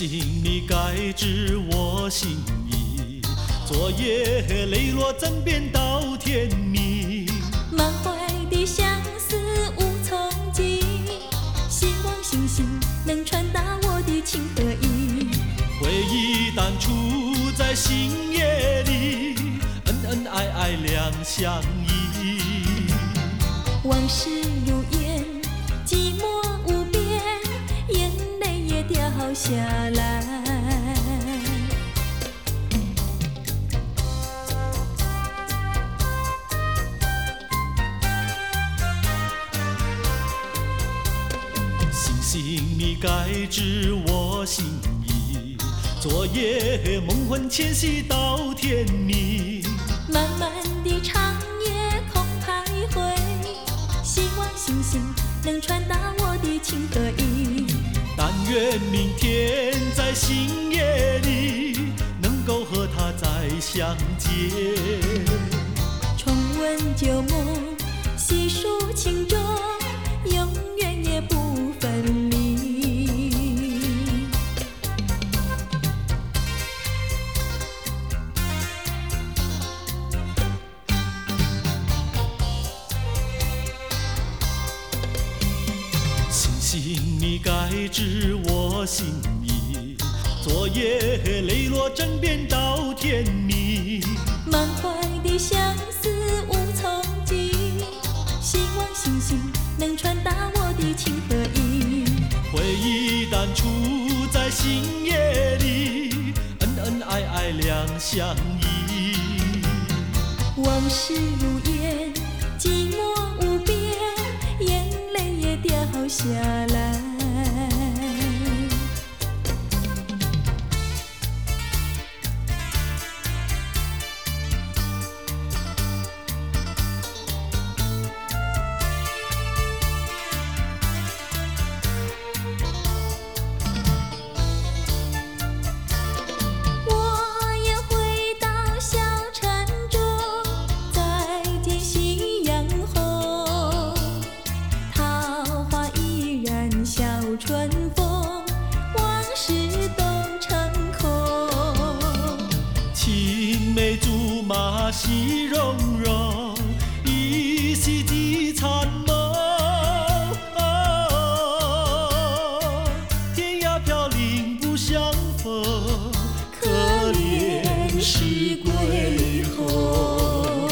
星你该知我心意，昨夜泪落枕边到天明。 满怀的相思无从寄，希望星星能传达我的情和意。 回忆当初在星夜里，恩恩爱爱两相依。 往事如烟，寂寞无边，眼泪也掉下来。 星星你该知我心意，昨夜梦魂牵系到天明。 漫漫的长夜空徘徊，希望星星能传达我的情和意。 但愿明天在星夜里，能够和他再相见。 重温旧梦，细数情衷，永远也不分离。 星星你该知我心意，昨夜泪落枕边到天明。 满怀的相思无从寄，希望星星能传达我的情和意。 回忆当初在星夜里，恩恩爱爱两相依。 往事如烟，寂寞无边，眼泪也掉下来。春风，往事都成空。 青梅竹马戏融融，依稀几残梦。天涯飘零不相逢，可怜是归后。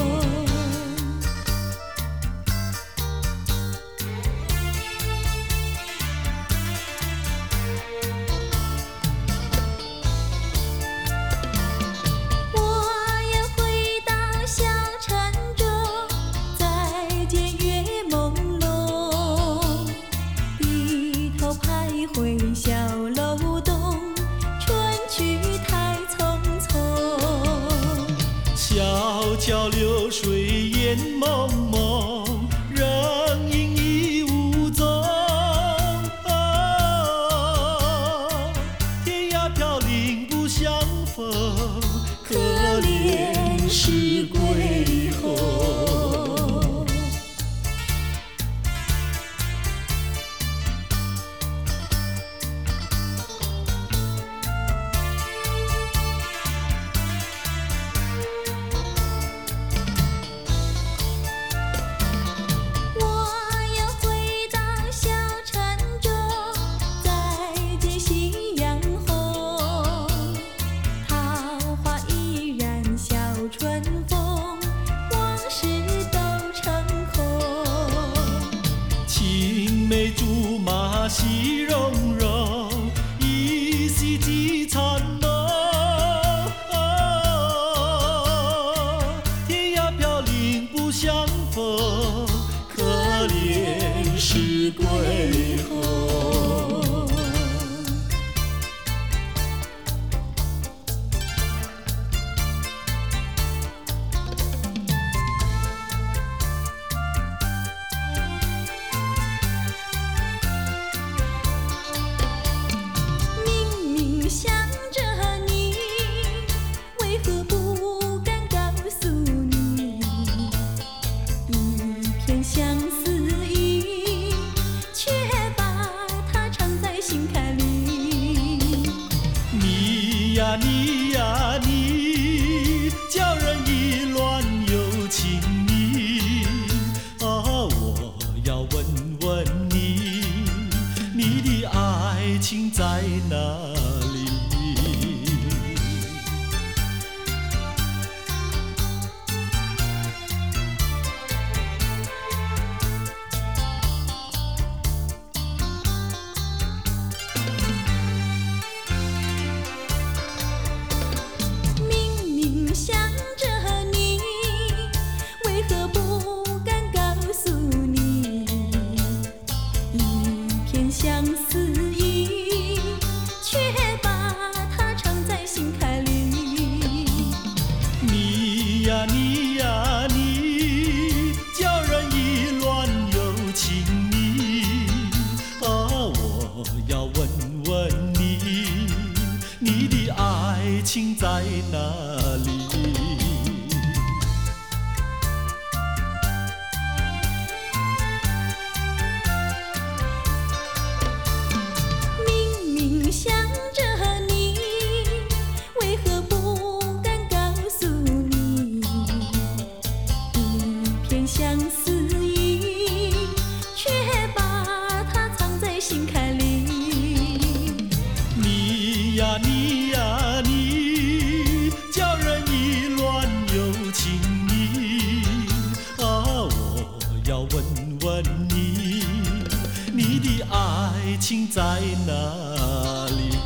小楼东，春去太匆匆。 小桥流水烟蒙蒙，人影已无踪。天涯飘零不相逢，可怜是归后。 春风，往事都成空。 青梅竹马戏融融，依稀几残梦。天涯飘零不相逢，可怜是归后。 想着你，为何不敢告诉你？一片相思意，却把呀你呀你，叫人意乱又情迷。我要问问你，你的爱情在哪里？ 想着你，为何不敢告诉你？一片相思意，却把它藏在心坎里。 你呀你呀你，叫人意乱又情迷。我要问问你，你的爱情在哪里？ 明明想着你，为何不敢告诉你？一片相思意，却把它藏在心坎里。 你呀你呀你，叫人意乱又情迷。我要问问你，你的爱情在哪里？